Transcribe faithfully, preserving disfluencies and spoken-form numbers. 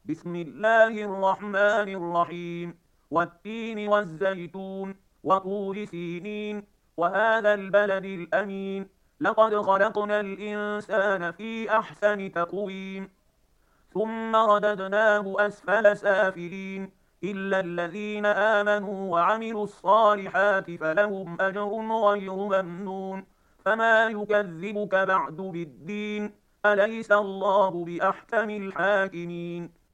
بسم الله الرحمن الرحيم والتين والزيتون وطور سينين وهذا البلد الأمين لقد خلقنا الإنسان في أحسن تقويم ثم رددناه أسفل سافلين إلا الذين آمنوا وعملوا الصالحات فلهم أجر غير ممنون فما يكذبك بعد بالدين أليس الله بأحكم الحاكمين